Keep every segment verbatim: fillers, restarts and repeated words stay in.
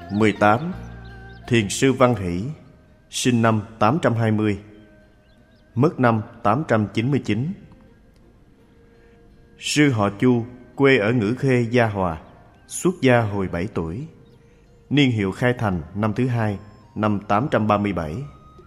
mười tám. Thiền sư Văn Hỷ, sinh năm tám trăm hai mươi, mất năm tám trăm chín mươi chín. Sư họ Chu, quê ở Ngữ Khê, Gia Hòa, xuất gia hồi bảy tuổi. Niên hiệu khai thành năm thứ hai, năm tám trăm ba mươi bảy.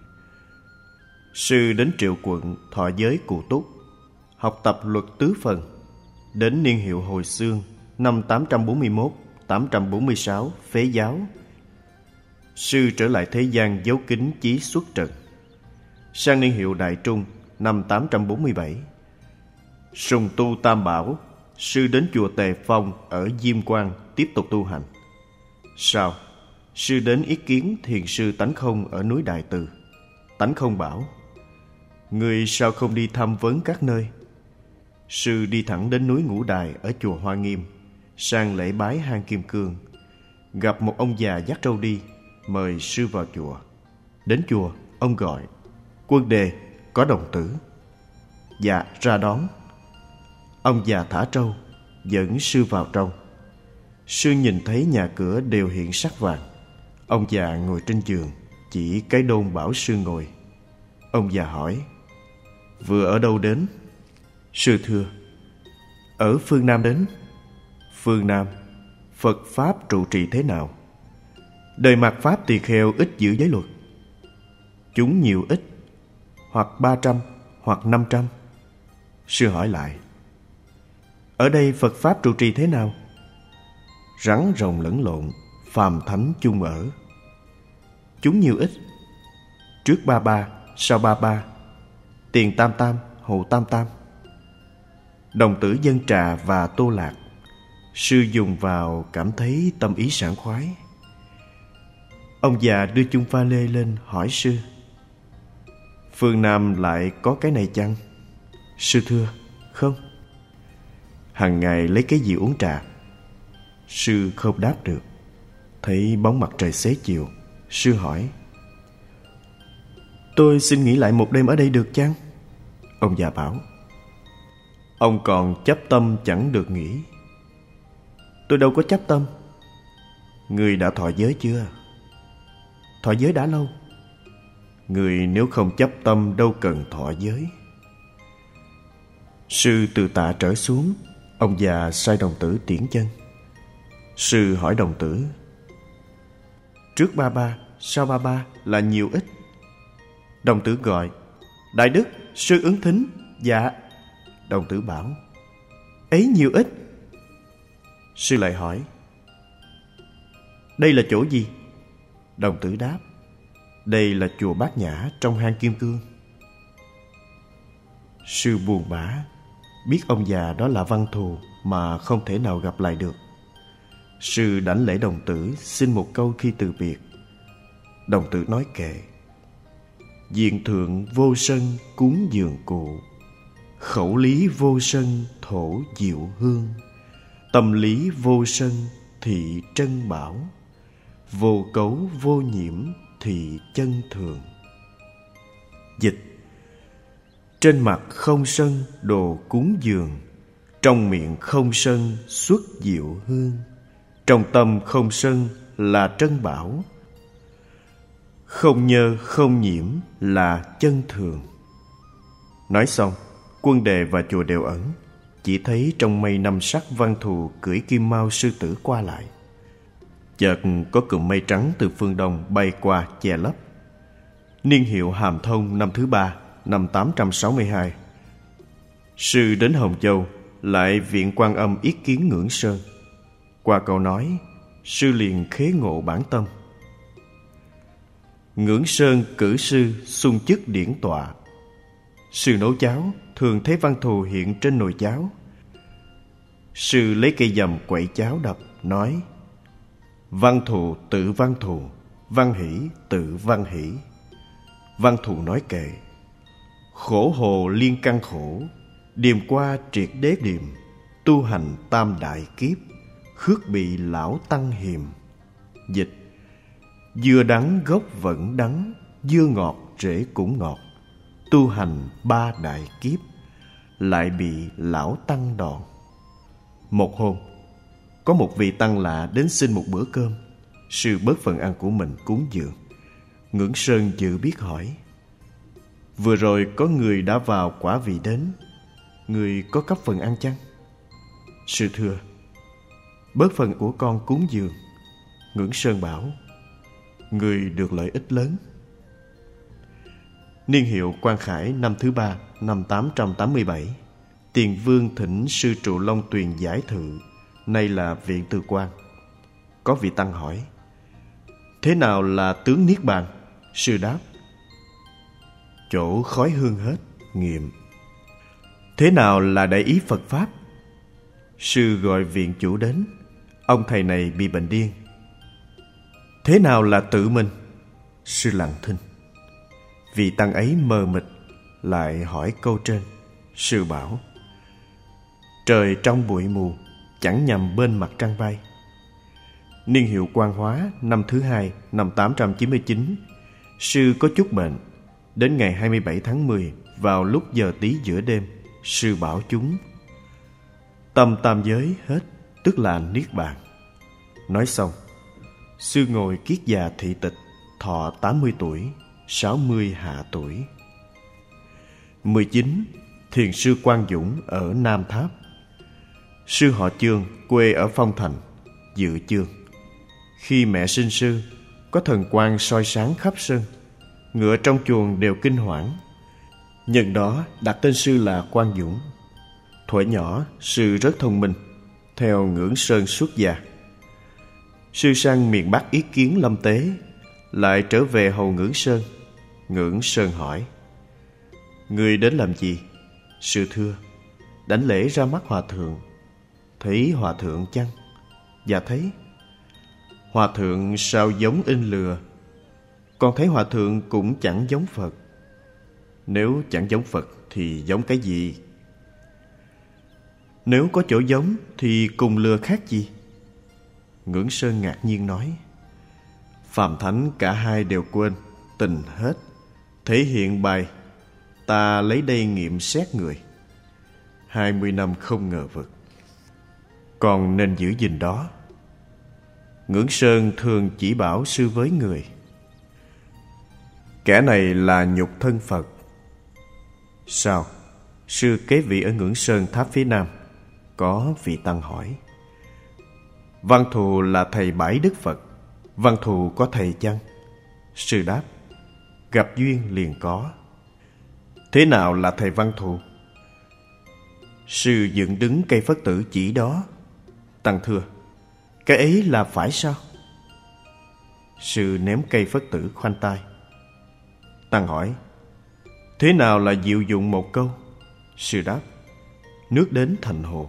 Sư đến Triệu Quận thọ giới Cụ Túc, học tập luật tứ phần. Đến niên hiệu hồi xương năm tám trăm bốn mươi mốt, tám trăm bốn mươi sáu phế giáo. Sư trở lại thế gian giấu kính chí xuất trần. Sang niên hiệu Đại Trung năm tám trăm bốn mươi bảy, sùng tu Tam Bảo, sư đến chùa Tề Phong ở Diêm Quan tiếp tục tu hành. Sau, sư đến ý kiến thiền sư Tánh Không ở núi Đại Từ. Tánh Không bảo: người sao không đi thăm vấn các nơi? Sư đi thẳng đến núi Ngũ Đài ở chùa Hoa Nghiêm, sang lễ bái hang Kim Cương. Gặp một ông già dắt trâu đi, mời sư vào chùa. Đến chùa, ông gọi: Quân Đề, có đồng tử. Dạ, ra đón. Ông già thả trâu, dẫn sư vào trong. Sư nhìn thấy nhà cửa đều hiện sắc vàng. Ông già ngồi trên giường, chỉ cái đôn bảo sư ngồi. Ông già hỏi: vừa ở đâu đến? Sư thưa: ở phương Nam đến. Phương Nam, Phật Pháp trụ trì thế nào? Đời mạt Pháp tỳ kheo ít giữ giới luật. Chúng nhiều ít, hoặc ba trăm, hoặc năm trăm. Sư hỏi lại: ở đây Phật Pháp trụ trì thế nào? Rắn rồng lẫn lộn, phàm thánh chung ở. Chúng nhiều ít, trước ba ba, sau ba ba, tiền tam tam, hậu tam tam. Đồng tử dân trà và tô lạc, sư dùng vào cảm thấy tâm ý sảng khoái. Ông già đưa chung pha lê lên hỏi sư: phương Nam lại có cái này chăng? Sư thưa: không. Hằng ngày lấy cái gì uống trà? Sư không đáp được. Thấy bóng mặt trời xế chiều, sư hỏi: tôi xin nghỉ lại một đêm ở đây được chăng? Ông già bảo: ông còn chấp tâm chẳng được nghỉ. Tôi đâu có chấp tâm. Người đã thọ giới chưa? Thọ giới đã lâu. Người nếu không chấp tâm đâu cần thọ giới. Sư từ tạ trở xuống. Ông già sai đồng tử tiễn chân. Sư hỏi đồng tử: trước ba ba, sau ba ba là nhiều ít? Đồng tử gọi: đại đức, sư ứng thính. Dạ. Đồng tử bảo: ấy nhiều ít? Sư lại hỏi: đây là chỗ gì? Đồng tử đáp: đây là chùa Bát Nhã trong hang Kim Cương. Sư buồn bã, biết ông già đó là văn thù mà không thể nào gặp lại được. Sư đảnh lễ đồng tử, xin một câu khi từ biệt. Đồng tử nói kệ: diện thượng vô sân cúng dường cụ, khẩu lý vô sân thổ diệu hương, tâm lý vô sân thị trân bảo, vô cấu vô nhiễm thị chân thường. Dịch: trên mặt không sân đồ cúng dường, trong miệng không sân xuất diệu hương, trong tâm không sân là trân bảo, không nhơ không nhiễm là chân thường. Nói xong, Quân Đề và chùa đều ẩn. Chỉ thấy trong mây năm sắc văn thù cưỡi kim mao sư tử qua lại. Chợt có cụm mây trắng từ phương đông bay qua che lấp. Niên hiệu Hàm Thông năm thứ ba, năm tám trăm sáu mươi hai. Sư đến Hồng Châu, lại viện Quan Âm yết kiến Ngưỡng Sơn. Qua câu nói, sư liền khế ngộ bản tâm. Ngưỡng Sơn cử sư xung chức điển tọa. Sư nấu cháo, thường thấy văn thù hiện trên nồi cháo. Sư lấy cây dầm quậy cháo đập, nói: văn thù tự văn thù, văn hỷ tự văn hỷ. Văn thù nói kệ: khổ hồ liên căn khổ, điềm qua triệt đế điềm, tu hành tam đại kiếp, khước bị lão tăng hiềm. Dịch: dưa đắng gốc vẫn đắng, dưa ngọt rễ cũng ngọt, tu hành ba đại kiếp, lại bị lão tăng đòn. Một hôm, có một vị tăng lạ đến xin một bữa cơm. sư bớt phần ăn của mình cúng dường. Ngưỡng Sơn dự biết hỏi: vừa rồi có người đã vào quả vị đến, người có cấp phần ăn chăng? Sư thưa: bớt phần của con cúng dường. Ngưỡng Sơn bảo: người được lợi ích lớn. Niên hiệu Quang Khải năm thứ ba, năm tám trăm tám mươi bảy, Tiền Vương thỉnh sư trụ Long Tuyền giải thự, nay là Viện Từ Quan. Có vị tăng hỏi: thế nào là tướng Niết Bàn? Sư đáp: chỗ khói hương hết, nghiệm. Thế nào là đại ý Phật Pháp? Sư gọi viện chủ đến. Ông thầy này bị bệnh điên. Thế nào là tự mình? Sư lặng thinh. Vị tăng ấy mờ mịt, lại hỏi câu trên. Sư bảo: trời trong bụi mù, chẳng nhằm bên mặt trăng bay. Niên hiệu Quang Hóa năm thứ hai, năm tám trăm chín mươi chín, sư có chút bệnh. Đến ngày hai mươi bảy tháng mười, vào lúc giờ tí giữa đêm, sư bảo chúng: tâm tam giới hết, tức là Niết Bàn. Nói xong, sư ngồi kiết già thị tịch, thọ tám mươi tuổi, sáu mươi hạ tuổi. mười chín. Thiền sư Quang Dũng ở Nam Tháp. Sư họ Chương, quê ở Phong Thành, Dự Chương. Khi mẹ sinh sư, có thần quang soi sáng khắp sân, ngựa trong chuồng đều kinh hoảng. Nhân đó đặt tên sư là Quang Dũng. Thuở nhỏ, sư rất thông minh, theo Ngưỡng Sơn xuất gia. Sư sang miền Bắc ý kiến lâm tế, lại trở về hầu Ngưỡng Sơn. Ngưỡng Sơn hỏi: người đến làm gì? Sư thưa: đảnh lễ ra mắt hòa thượng. Thấy hòa thượng chăng? Dạ thấy. Hòa thượng sao giống in lừa? Con thấy hòa thượng cũng chẳng giống Phật. Nếu chẳng giống Phật thì giống cái gì? Nếu có chỗ giống thì cùng lừa khác gì? Ngưỡng Sơn ngạc nhiên nói: phàm thánh cả hai đều quên, tình hết. Thể hiện bài, ta lấy đây nghiệm xét người. Hai mươi năm không ngờ vực, còn nên giữ gìn đó. Ngưỡng Sơn thường chỉ bảo sư với người: kẻ này là nhục thân Phật. Sao? Sư kế vị ở Ngưỡng Sơn tháp phía nam. Có vị tăng hỏi: Văn Thù là thầy bãi đức Phật, Văn Thù có thầy chăng? Sư đáp: gặp duyên liền có. Thế nào là thầy Văn Thù? Sư dựng đứng cây Phất tử chỉ đó. Tăng thưa: cái ấy là phải sao? Sư ném cây Phất tử khoanh tay. Tăng hỏi: thế nào là diệu dụng một câu? Sư đáp: nước đến thành hồ.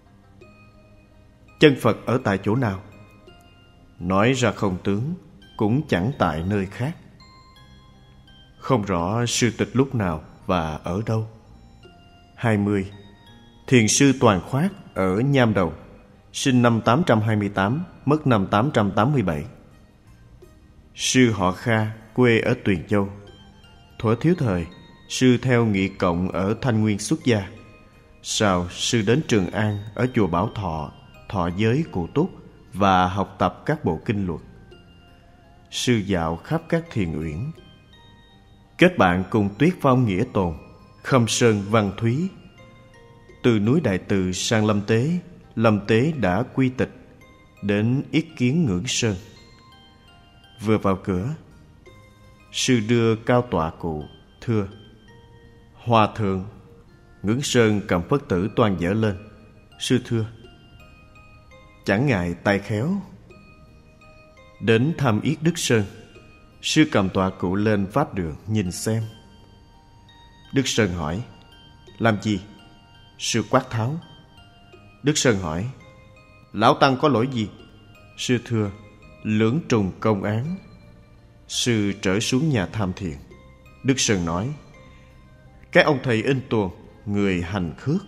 Chân Phật ở tại chỗ nào? Nói ra không tướng, cũng chẳng tại nơi khác. Không rõ sư tịch lúc nào và ở đâu. Hai mươi. Thiền sư Toàn Khoát ở Nham Đầu, sinh năm tám trăm hai mươi tám, mất năm tám trăm tám mươi bảy. Sư họ Kha, quê ở Tuyền Châu. Thuở thiếu thời, sư theo Nghị Cộng ở Thanh Nguyên xuất gia. Sau sư đến Trường An ở chùa Bảo Thọ, thọ giới Cụ Túc và học tập các bộ kinh luật. Sư dạo khắp các thiền uyển, kết bạn cùng Tuyết Phong Nghĩa Tồn, Khâm Sơn Văn Thúy. Từ núi Đại Từ sang Lâm Tế, Lâm Tế đã quy tịch, đến yết kiến Ngưỡng Sơn. Vừa vào cửa, sư đưa cao tọa cụ, thưa: Hòa thượng. Ngưỡng Sơn cầm phất tử toan dở lên. Sư thưa: chẳng ngại tay khéo. Đến thăm yết Đức Sơn, sư cầm tọa cụ lên pháp đường nhìn xem. Đức Sơn hỏi: làm gì? Sư quát tháo. Đức Sơn hỏi: lão tăng có lỗi gì? Sư thưa: lưỡng trùng công án. Sư trở xuống nhà tham thiền. Đức Sơn nói: cái ông thầy in tuồng, người hành khước.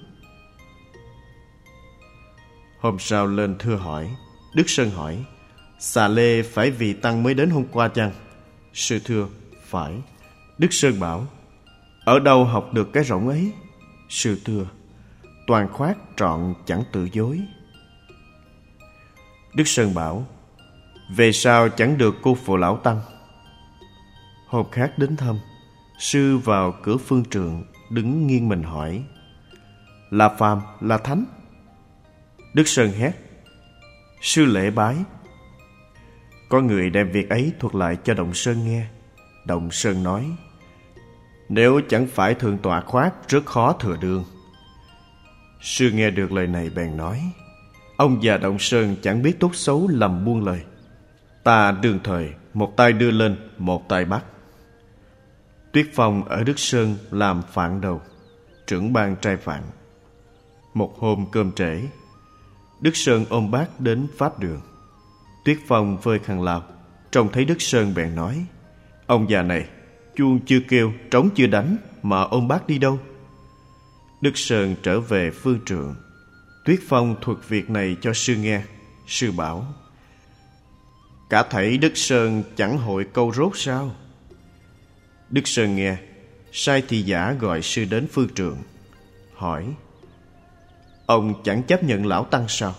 Hôm sau lên thưa hỏi. Đức Sơn hỏi: xà lê phải vì tăng mới đến hôm qua chăng? Sư thưa: phải. Đức Sơn bảo: ở đâu học được cái rỗng ấy? Sư thưa: Toàn Khoát trọn chẳng tự dối. Đức Sơn bảo: Về sau chẳng được cô phụ lão tăng. Hôm khác đến thăm, sư vào cửa phương trượng, đứng nghiêng mình hỏi: là phàm, là thánh? Đức Sơn hét: sư lễ bái. Có người đem việc ấy thuật lại cho Động Sơn nghe. Động Sơn nói: nếu chẳng phải thượng tọa khoát, rất khó thừa đương. Sư nghe được lời này bèn nói: ông già Động Sơn chẳng biết tốt xấu, lầm buông lời. Ta đương thời, một tay đưa lên, một tay bắt. Tuyết Phong ở Đức Sơn làm phạn đầu, trưởng ban trai phạn. Một hôm cơm trễ, Đức Sơn ôm bát đến pháp đường. Tuyết Phong vơi khăn lau, trông thấy Đức Sơn bèn nói: ông già này, chuông chưa kêu, trống chưa đánh mà ôm bát đi đâu? Đức Sơn trở về phương trượng. Tuyết Phong thuật việc này cho sư nghe. Sư bảo: cả thảy Đức Sơn chẳng hội câu rốt sao? Đức Sơn nghe, sai thị giả gọi sư đến phương trượng, hỏi: ông chẳng chấp nhận lão tăng sao?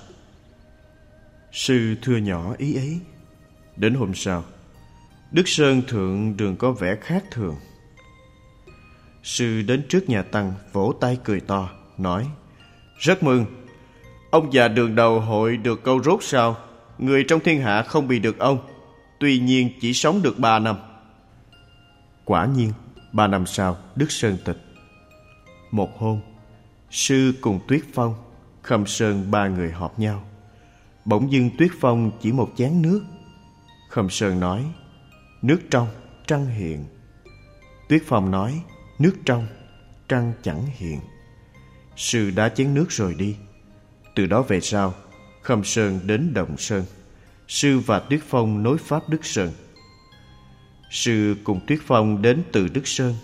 Sư thưa nhỏ ý ấy. Đến hôm sau, Đức Sơn thượng đường có vẻ khác thường. Sư đến trước nhà tăng, vỗ tay cười to, nói: rất mừng, ông già đường đầu hội được câu rốt sao? Người trong thiên hạ không bị được ông, tuy nhiên chỉ sống được ba năm. Quả nhiên, ba năm sau, Đức Sơn tịch. Một hôm, sư cùng Tuyết Phong, Khâm Sơn ba người họp nhau. Bỗng dưng Tuyết Phong chỉ một chén nước. Khâm Sơn nói: nước trong, trăng hiện. Tuyết Phong nói: nước trong, trăng chẳng hiện. Sư đã chén nước rồi đi. Từ đó về sau, Khâm Sơn đến Động Sơn. Sư và Tuyết Phong nối pháp Đức Sơn. Sư cùng Tuyết Phong đến từ Đức Sơn.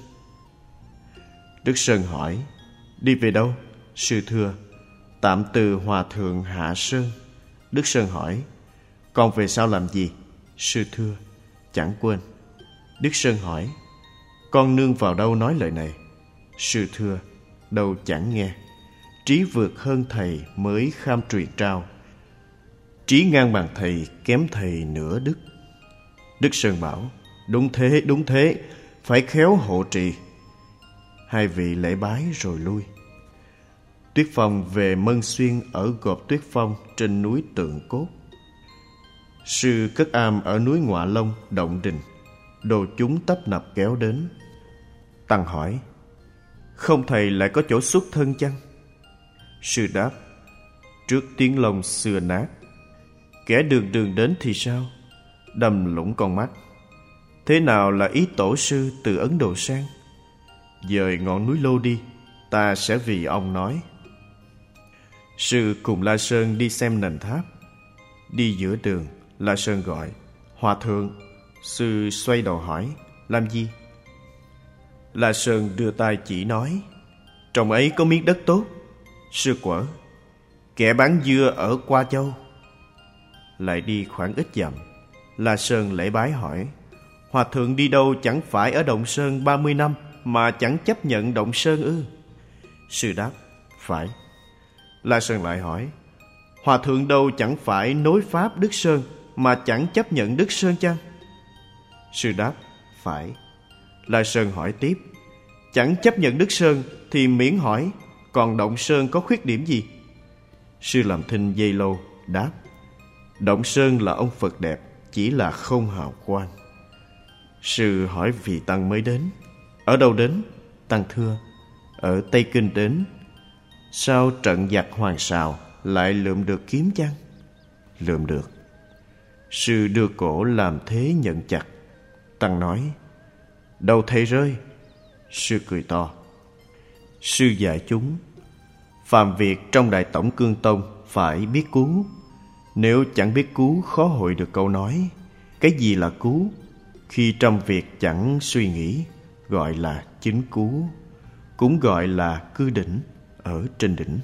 Đức Sơn hỏi: đi về đâu? Sư thưa: tạm từ Hòa Thượng Hạ Sơn. Đức Sơn hỏi: còn về sau làm gì? Sư thưa: chẳng quên. Đức Sơn hỏi: con nương vào đâu nói lời này? Sư thưa: đâu chẳng nghe. Trí vượt hơn thầy mới kham truyền trao, trí ngang bằng thầy kém thầy nửa đức. Đức Sơn bảo: đúng thế, đúng thế, phải khéo hộ trì. Hai vị lễ bái rồi lui. Tuyết Phong về Mân Xuyên ở gộp Tuyết Phong trên núi Tượng Cốt. Sư cất am ở núi Ngọa Long, Động Đình. Đồ chúng tấp nập kéo đến. Tăng hỏi: không thầy lại có chỗ xuất thân chăng? Sư đáp: trước tiếng lông xưa nát, kẻ đường đường đến thì sao? Đâm lũng con mắt. Thế nào là ý tổ sư từ Ấn Độ sang? Dời ngọn núi Lô đi, ta sẽ vì ông nói. Sư cùng La Sơn đi xem nền tháp. Đi giữa đường, La Sơn gọi: hòa thượng. Sư xoay đầu hỏi: làm gì? La Sơn đưa tay chỉ nói: trong ấy có miếng đất tốt. Sư quở: kẻ bán dưa ở Qua Châu. Lại đi khoảng ít dặm, La Sơn lễ bái hỏi: hòa thượng đi đâu chẳng phải ở Động Sơn ba mươi năm mà chẳng chấp nhận Động Sơn ư? Sư đáp: phải. La Sơn lại hỏi: hòa thượng đâu chẳng phải nối pháp Đức Sơn mà chẳng chấp nhận Đức Sơn chăng? Sư đáp: phải. La Sơn hỏi tiếp: chẳng chấp nhận Đức Sơn thì miễn hỏi, còn Động Sơn có khuyết điểm gì? Sư làm thinh giây lâu, đáp: Động Sơn là ông Phật đẹp, chỉ là không hào quang. Sư hỏi vị tăng mới đến: ở đâu đến? Tăng thưa: ở Tây Kinh đến. Sao trận giặc Hoàng Sào lại lượm được kiếm chăng? Lượm được. Sư đưa cổ làm thế nhận chặt. Tăng nói: đâu thầy rơi? Sư cười to. Sư dạy chúng: phàm việc trong Đại Tổng Cương Tông phải biết cú. Nếu chẳng biết cú, khó hội được câu nói. Cái gì là cú? Khi trong việc chẳng suy nghĩ, gọi là chính cú. Cũng gọi là cư đỉnh, ở trên đỉnh.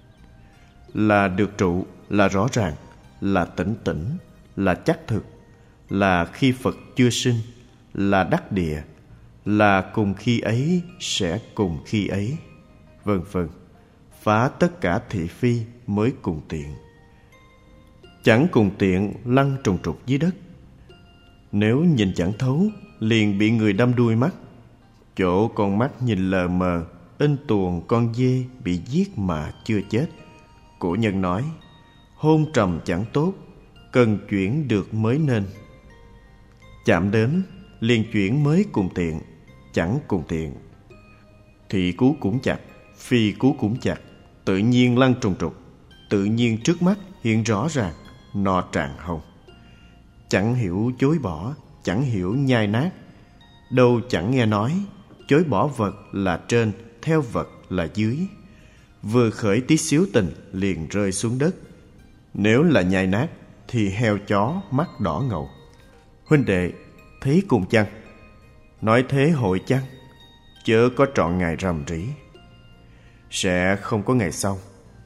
Là được trụ, là rõ ràng, là tỉnh tỉnh, là chắc thực, là khi Phật chưa sinh, là đắc địa, là cùng khi ấy sẽ cùng khi ấy, vân vân. Phá tất cả thị phi mới cùng tiện. chẳng cùng tiện lăn trùng trục dưới đất. Nếu nhìn chẳng thấu, liền bị người đâm đuôi mắt. Chỗ con mắt nhìn lờ mờ, in tuồng con dê bị giết mà chưa chết. Cổ nhân nói, hôn trầm chẳng tốt, cần chuyển được mới nên. Chạm đến, liền chuyển mới cùng tiện, chẳng cùng tiện. Thị cú cũng chặt, phi cú cũng chặt, tự nhiên lăn trùng trục, tự nhiên trước mắt hiện rõ ràng, no tràn hồng. Chẳng hiểu chối bỏ, chẳng hiểu nhai nát, đâu chẳng nghe nói, chối bỏ vật là trên, theo vật là dưới. Vừa khởi tí xíu tình liền rơi xuống đất. Nếu là nhai nát thì heo chó mắt đỏ ngầu. Huynh đệ, thấy cùng chăng? Nói thế hội chăng? Chớ có trọn ngày rằm rĩ, sẽ không có ngày sau.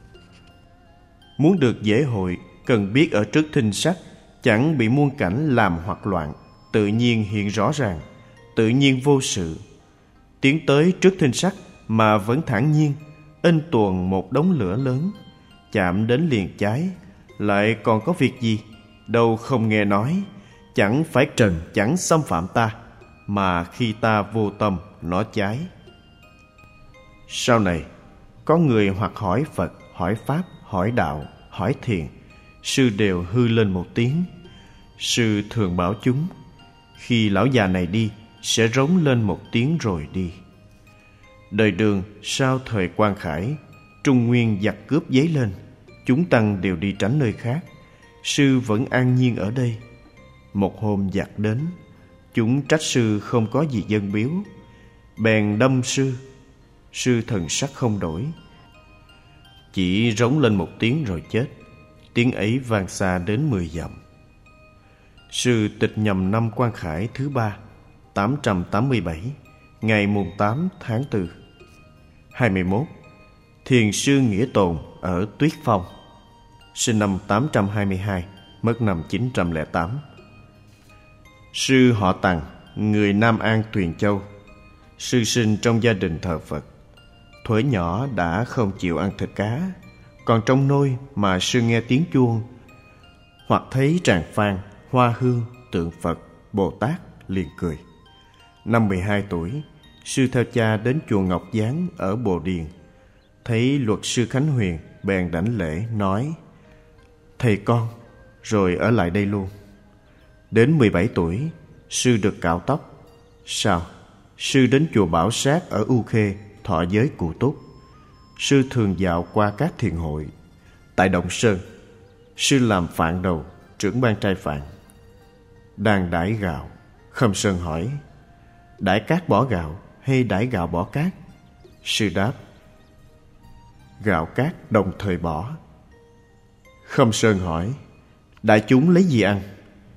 Muốn được dễ hội, cần biết ở trước thinh sắc, chẳng bị muôn cảnh làm hoặc loạn, tự nhiên hiện rõ ràng, tự nhiên vô sự. Tiến tới trước thinh sắc mà vẫn thản nhiên, in tuồng một đống lửa lớn, chạm đến liền cháy, lại còn có việc gì? Đâu không nghe nói, chẳng phải trần chẳng xâm phạm ta, mà khi ta vô tâm nó cháy. Sau này, có người hoặc hỏi Phật, hỏi Pháp, hỏi Đạo, hỏi Thiền, sư đều hư lên một tiếng. Sư thường bảo chúng, khi lão già này đi, sẽ rống lên một tiếng rồi đi. Đời Đường sau thời Quan Khải, Trung Nguyên giặc cướp dấy lên, chúng tăng đều đi tránh nơi khác, sư vẫn an nhiên ở đây. Một hôm giặc đến, chúng trách sư không có gì dâng biếu, bèn đâm sư. Sư thần sắc không đổi, chỉ rống lên một tiếng rồi chết. Tiếng ấy vang xa đến mười dặm. Sư tịch nhằm năm Quan Khải thứ ba, tám trăm tám mươi bảy, ngày mùng tám tháng tư. Hai mươi mốt, Thiền sư Nghĩa Tồn ở Tuyết Phong, sinh năm tám trăm hai mươi hai, mất năm chín trăm lẻ tám. Sư họ Tằng, người Nam An Tuyền Châu. Sư sinh trong gia đình thờ Phật. Thuở nhỏ đã không chịu ăn thịt cá, còn trong nôi mà sư nghe tiếng chuông, hoặc thấy tràng phan, hoa hương, tượng Phật, Bồ Tát liền cười. Năm mười hai tuổi, sư theo cha đến chùa Ngọc Giáng ở Bồ Điền. Thấy luật sư Khánh Huyền, bèn đảnh lễ nói, thầy con, rồi ở lại đây luôn. Đến mười bảy tuổi, sư được cạo tóc. Sau, sư đến chùa Bảo Sát ở U Khê, thọ giới Cụ Túc. Sư thường dạo qua các thiền hội. Tại Động Sơn, sư làm phạn đầu, trưởng ban trai phạn. Đang đãi gạo, Khâm Sơn hỏi, đãi cát bỏ gạo hay đãi gạo bỏ cát? Sư đáp, gạo cát đồng thời bỏ. Khâm Sơn hỏi, đại chúng lấy gì ăn?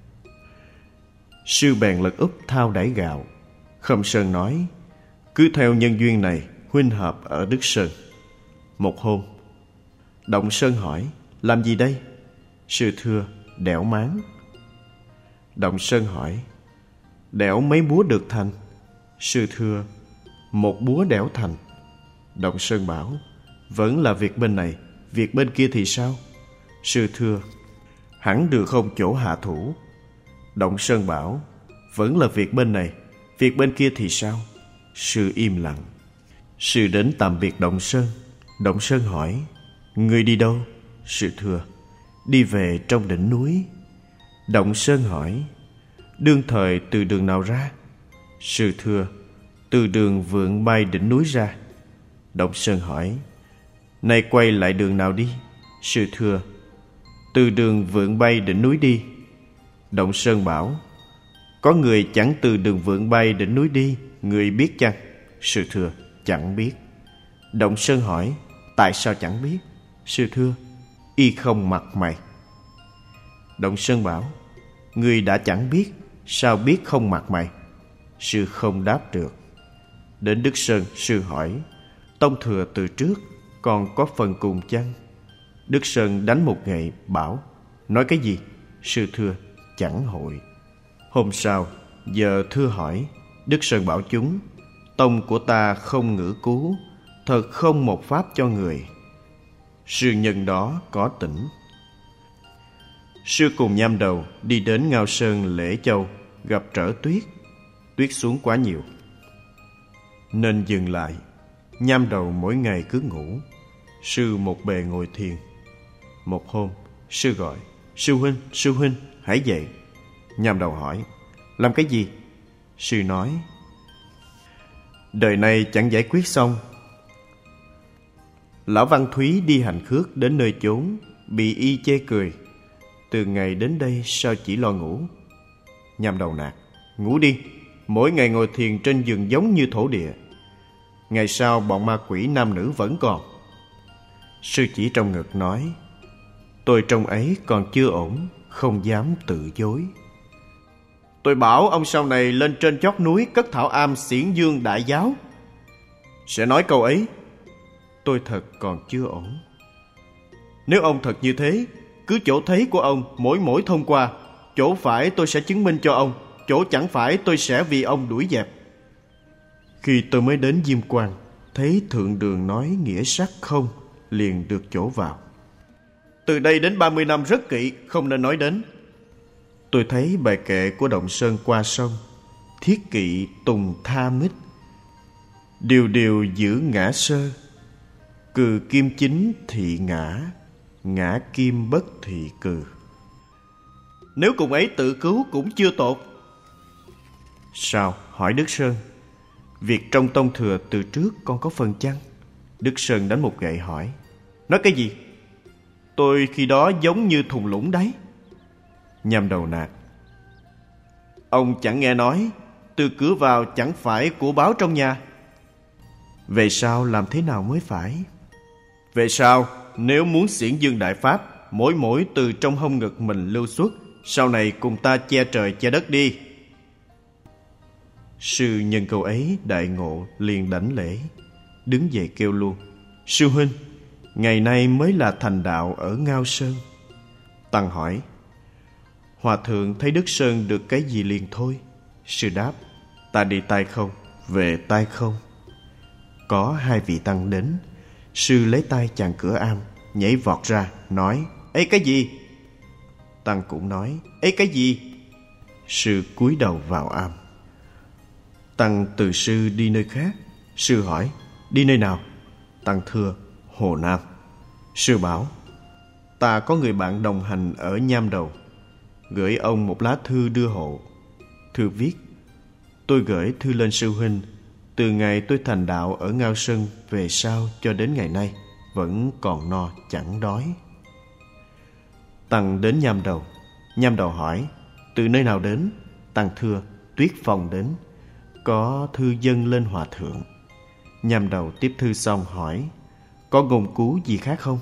Sư bèn lật úp thao đãi gạo. Khâm Sơn nói, cứ theo nhân duyên này, huynh hợp ở Đức Sơn. Một hôm, Động Sơn hỏi, làm gì đây? Sư thưa, đẽo máng. Động Sơn hỏi, đẽo mấy búa được thành? Sư thưa, một búa đẽo thành. Động Sơn bảo, vẫn là việc bên này, việc bên kia thì sao? Sư thưa, hẳn được không chỗ hạ thủ. Động Sơn bảo, vẫn là việc bên này, việc bên kia thì sao? Sư im lặng. Sư đến tạm biệt Động Sơn. Động Sơn hỏi, người đi đâu? Sư thưa, đi về trong đỉnh núi. Động Sơn hỏi, đương thời từ đường nào ra? Sư thưa, từ đường vượn bay đỉnh núi ra. Động Sơn hỏi, nay quay lại đường nào đi? Sư thưa, từ đường vượn bay đỉnh núi đi. Động Sơn bảo, có người chẳng từ đường vượn bay đỉnh núi đi, người biết chăng? Sư thưa, chẳng biết. Động Sơn hỏi, tại sao chẳng biết? Sư thưa, y không mặt mày. Động Sơn bảo, người đã chẳng biết, sao biết không mặt mày? Sư không đáp được. Đến Đức Sơn, sư hỏi, tông thừa từ trước, còn có phần cùng chăng? Đức Sơn đánh một gậy, bảo, nói cái gì? Sư thưa, chẳng hội. Hôm sau, giờ thưa hỏi, Đức Sơn bảo chúng, tông của ta không ngữ cứu, thật không một pháp cho người. Sư nhân đó có tỉnh. Sư cùng Nham Đầu đi đến Ngao Sơn Lễ Châu, gặp trở tuyết. Tuyết xuống quá nhiều nên dừng lại. Nham Đầu mỗi ngày cứ ngủ. Sư một bề ngồi thiền. Một hôm, sư gọi: Sư huynh, sư huynh, hãy dậy. Nham Đầu hỏi: Làm cái gì? Sư nói: Đời này chẳng giải quyết xong. Lão Văn Thúy đi hành khước đến nơi chốn, bị y chê cười. Từ ngày đến đây sao chỉ lo ngủ? Nham Đầu nạt: Ngủ đi, mỗi ngày ngồi thiền trên giường giống như thổ địa. Ngày sau bọn ma quỷ nam nữ vẫn còn. Sư chỉ trong ngực nói: Tôi trong ấy còn chưa ổn, không dám tự dối. Tôi bảo ông sau này lên trên chót núi cất thảo am xiển dương đại giáo, sẽ nói câu ấy. Tôi thật còn chưa ổn. Nếu ông thật như thế, cứ chỗ thấy của ông mỗi mỗi thông qua, chỗ phải tôi sẽ chứng minh cho ông, chỗ chẳng phải tôi sẽ vì ông đuổi dẹp. Khi tôi mới đến Diêm Quan, thấy thượng đường nói nghĩa sắc không, liền được chỗ vào. Từ đây đến ba mươi năm rất kỵ, không nên nói đến. Tôi thấy bài kệ của Động Sơn qua sông: Thiết kỵ tùng tha mít, điều điều giữ ngã sơ. Cừ kim chính thị ngã, ngã kim bất thị cừ. Nếu cùng ấy tự cứu cũng chưa tột. Sao? Hỏi Đức Sơn: Việc trong tông thừa từ trước con có phần chăng? Đức Sơn đánh một gậy hỏi: Nói cái gì? Tôi khi đó giống như thùng lũng đấy. Nham Đầu nạt: Ông chẳng nghe nói từ cửa vào chẳng phải của báo trong nhà. Về sau làm thế nào mới phải? Về sau, nếu muốn xiển dương đại pháp, mỗi mỗi từ trong hông ngực mình lưu xuất, sau này cùng ta che trời che đất đi. Sư nhân câu ấy đại ngộ, liền đảnh lễ, đứng dậy kêu luôn: Sư huynh, ngày nay mới là thành đạo ở Ngao Sơn. Tăng hỏi: Hòa thượng thấy Đức Sơn được cái gì liền thôi? Sư đáp: Ta đi tay không, về tay không. Có hai vị tăng đến. Sư lấy tay chặn cửa am, nhảy vọt ra, nói: Ê cái gì? Tăng cũng nói: Ê cái gì? Sư cúi đầu vào am. Tăng từ sư đi nơi khác. Sư hỏi: Đi nơi nào? Tăng thưa: Hồ Nam. Sư bảo: Ta có người bạn đồng hành ở Nham Đầu, gửi ông một lá thư đưa hộ. Thư viết: Tôi gửi thư lên sư huynh. Từ ngày tôi thành đạo ở Ngao Sơn về sau cho đến ngày nay, vẫn còn no chẳng đói. Tăng đến Nham Đầu. Nham Đầu hỏi: Từ nơi nào đến? Tăng thưa: Tuyết Phong đến, có thư dâng lên hòa thượng. Nham Đầu tiếp thư xong hỏi: Có ngôn cú gì khác không?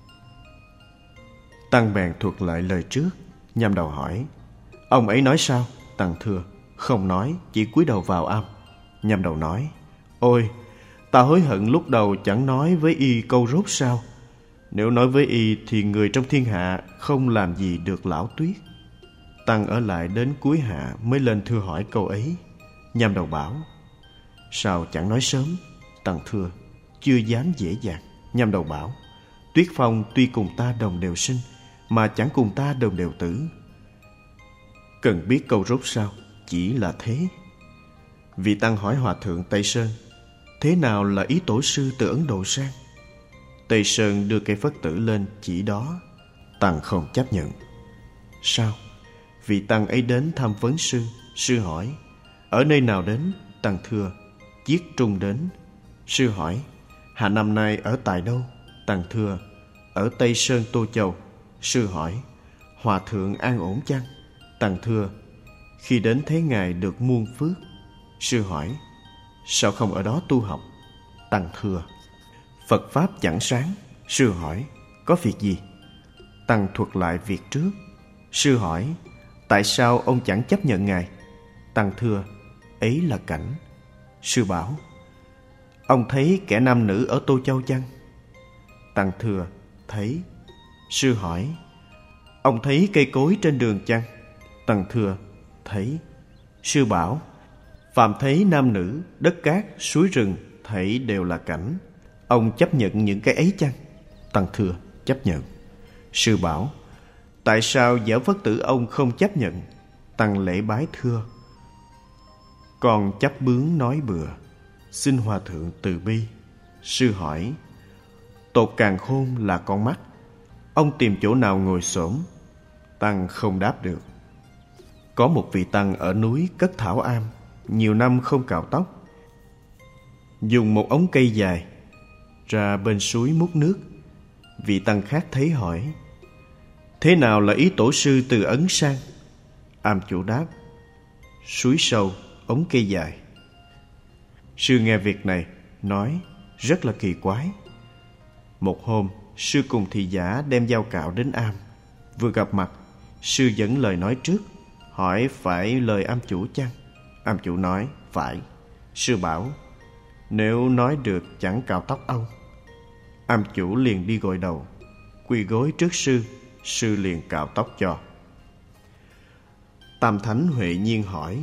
Tăng bèn thuật lại lời trước. Nham Đầu hỏi: Ông ấy nói sao? Tăng thưa: Không nói, chỉ cúi đầu vào am. Nham Đầu nói: Ôi, ta hối hận lúc đầu chẳng nói với y câu rốt sao. Nếu nói với y thì người trong thiên hạ không làm gì được lão Tuyết. Tăng ở lại đến cuối hạ mới lên thưa hỏi câu ấy. Nham Đầu bảo: Sao chẳng nói sớm? Tăng thưa: Chưa dám dễ dàng. Nham Đầu bảo: Tuyết Phong tuy cùng ta đồng đều sinh, mà chẳng cùng ta đồng đều tử. Cần biết câu rốt sao? Chỉ là thế. Vị Tăng hỏi Hòa thượng Tây Sơn: Thế nào là ý tổ sư từ Ấn Độ sang? Tây Sơn đưa cây phất tử lên chỉ đó. Tăng không chấp nhận. Sao? Vị Tăng ấy đến thăm vấn sư. Sư hỏi: Ở nơi nào đến? Tăng thưa: Chiết Trung đến. Sư hỏi: Hạ năm nay ở tại đâu? Tăng thưa: Ở Tây Sơn Tô Châu. Sư hỏi: Hòa thượng an ổn chăng? Tăng thưa: Khi đến thấy ngài được muôn phước. Sư hỏi: Sao không ở đó tu học? Tăng thưa: Phật Pháp chẳng sáng. Sư hỏi: Có việc gì? Tăng thuật lại việc trước. Sư hỏi: Tại sao ông chẳng chấp nhận ngài? Tăng thưa: Ấy là cảnh. Sư bảo: Ông thấy kẻ nam nữ ở Tô Châu chăng? Tăng thưa: Thấy. Sư hỏi: Ông thấy cây cối trên đường chăng? Tăng thưa: Thấy. Sư bảo: Phàm thấy nam nữ, đất cát, suối rừng, thảy đều là cảnh. Ông chấp nhận những cái ấy chăng? Tăng thưa: Chấp nhận. Sư bảo: Tại sao Giả Phất Tử ông không chấp nhận? Tăng lễ bái thưa: Con chấp bướng nói bừa, xin hòa thượng từ bi. Sư hỏi: Tột càn khôn là con mắt, ông tìm chỗ nào ngồi xổm? Tăng không đáp được. Có một vị tăng ở núi cất thảo am, nhiều năm không cạo tóc, dùng một ống cây dài ra bên suối múc nước. Vị tăng khác thấy hỏi: Thế nào là ý tổ sư từ Ấn sang? Am chủ đáp: Suối sâu, ống cây dài. Sư nghe việc này nói rất là kỳ quái. Một hôm, sư cùng thị giả đem dao cạo đến am. Vừa gặp mặt, sư dẫn lời nói trước, hỏi phải lời am chủ chăng? Am chủ nói phải. Sư bảo: Nếu nói được chẳng cạo tóc ông. Am chủ liền đi gội đầu, quỳ gối trước sư. Sư liền cạo tóc cho. Tam Thánh Huệ Nhiên hỏi: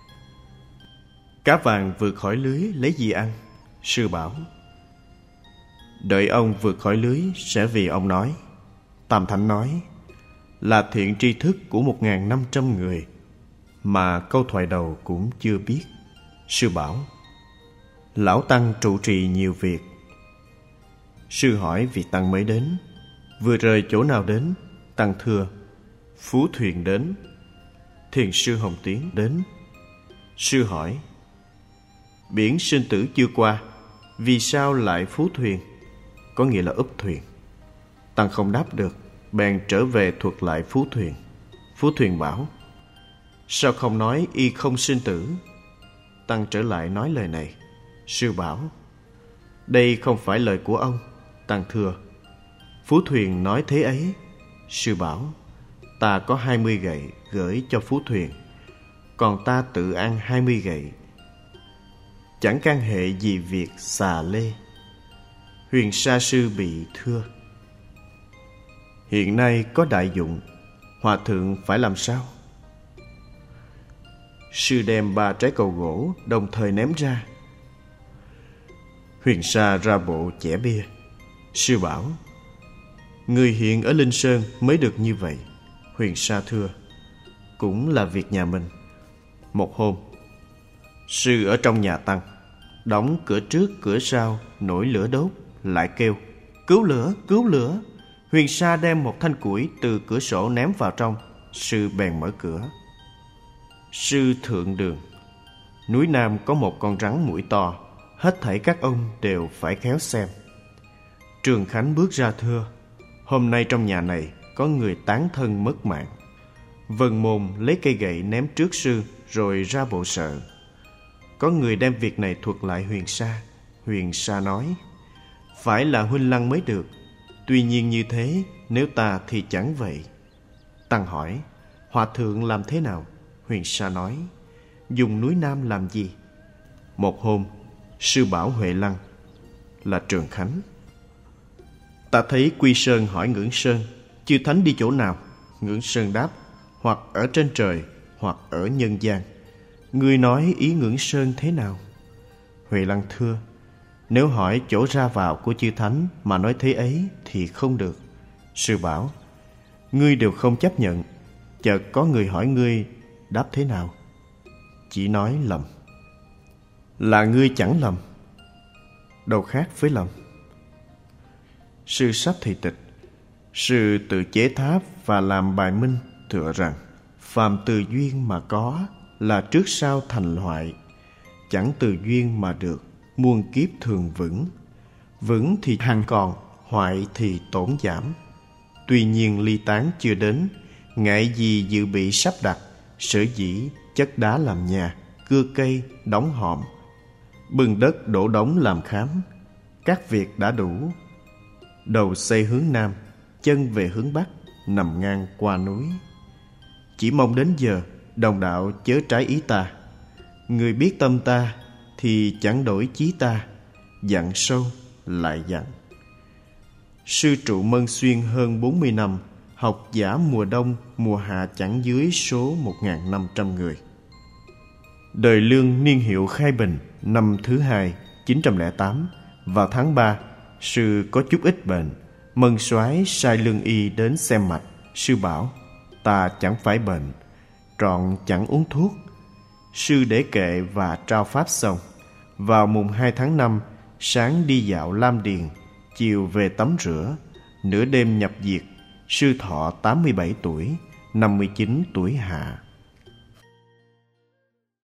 Cá vàng vượt khỏi lưới lấy gì ăn? Sư bảo: Đợi ông vượt khỏi lưới sẽ vì ông nói. Tam Thánh nói: Là thiện tri thức của một ngàn năm trăm người mà câu thoại đầu cũng chưa biết. Sư bảo: Lão Tăng trụ trì nhiều việc. Sư hỏi vị Tăng mới đến: Vừa rời chỗ nào đến? Tăng thưa: Phú Thuyền đến. Thiền sư Hồng Tiến đến. Sư hỏi: Biển sinh tử chưa qua, vì sao lại Phú Thuyền? Có nghĩa là úp thuyền. Tăng không đáp được, bèn trở về thuật lại Phú Thuyền. Phú Thuyền bảo: Sao không nói y không sinh tử? Tăng trở lại nói lời này. Sư bảo: Đây không phải lời của ông. Tăng thưa: Phú Thuyền nói thế ấy. Sư bảo: Ta có hai mươi gậy gửi cho Phú Thuyền, còn ta tự ăn hai mươi gậy, chẳng can hệ gì việc xà lê. Huyền Sa Sư bị thưa: Hiện nay có đại dụng, hòa thượng phải làm sao? Sư đem ba trái cầu gỗ đồng thời ném ra. Huyền Sa ra bộ chẻ bia. Sư bảo: Người hiện ở Linh Sơn mới được như vậy. Huyền Sa thưa: Cũng là việc nhà mình. Một hôm, sư ở trong nhà Tăng, đóng cửa trước cửa sau, nổi lửa đốt, lại kêu: Cứu lửa, cứu lửa. Huyền Sa đem một thanh củi từ cửa sổ ném vào trong. Sư bèn mở cửa. Sư thượng đường. Núi Nam có một con rắn mũi to, hết thảy các ông đều phải khéo xem. Trường Khánh bước ra thưa: Hôm nay trong nhà này có người tán thân mất mạng. Vân Môn lấy cây gậy ném trước sư, rồi ra bộ sợ. Có người đem việc này thuật lại Huyền Sa. Huyền Sa nói: Phải là huynh lăng mới được. Tuy nhiên như thế, nếu ta thì chẳng vậy. Tăng hỏi: Hòa thượng làm thế nào? Huyền Sa nói: Dùng núi Nam làm gì? Một hôm, sư bảo Huệ Lăng là Trường Khánh: Ta thấy Quy Sơn hỏi Ngưỡng Sơn: Chư Thánh đi chỗ nào? Ngưỡng Sơn đáp: Hoặc ở trên trời, hoặc ở nhân gian. Ngươi nói ý Ngưỡng Sơn thế nào? Huệ Lăng thưa: Nếu hỏi chỗ ra vào của chư Thánh mà nói thế ấy thì không được. Sư bảo: Ngươi đều không chấp nhận, chợt có người hỏi ngươi đáp thế nào? Chỉ nói lầm. Là ngươi chẳng lầm, đâu khác với lầm. Sư sắp thị tịch. Sư tự chế tháp và làm bài minh tựa rằng: Phàm từ duyên mà có, là trước sau thành hoại. Chẳng từ duyên mà được, muôn kiếp thường vững. Vững thì hằng còn, hoại thì tổn giảm. Tuy nhiên ly tán chưa đến, ngại gì dự bị sắp đặt. Sở dĩ chất đá làm nhà, cưa cây, đóng hòm, bưng đất đổ đống làm khám. Các việc đã đủ. Đầu xây hướng Nam, chân về hướng Bắc, nằm ngang qua núi. Chỉ mong đến giờ, đồng đạo chớ trái ý ta. Người biết tâm ta thì chẳng đổi chí ta, dặn sâu lại dặn. Sư trụ Mân Xuyên hơn bốn mươi năm, học giả mùa đông, mùa hạ chẳng dưới số một nghìn năm trăm người. Đời Lương niên hiệu Khai Bình, năm thứ hai, chín trăm lẻ tám, vào tháng ba, sư có chút ít bệnh. Mân Soái sai lương y đến xem mạch. sư bảo: ta chẳng phải bệnh, trọn chẳng uống thuốc. Sư để kệ và trao pháp xong. Vào mùng hai tháng năm, sáng đi dạo Lam Điền, chiều về tắm rửa. Nửa đêm nhập diệt. Sư thọ tám mươi bảy tuổi, năm mươi chín tuổi hạ.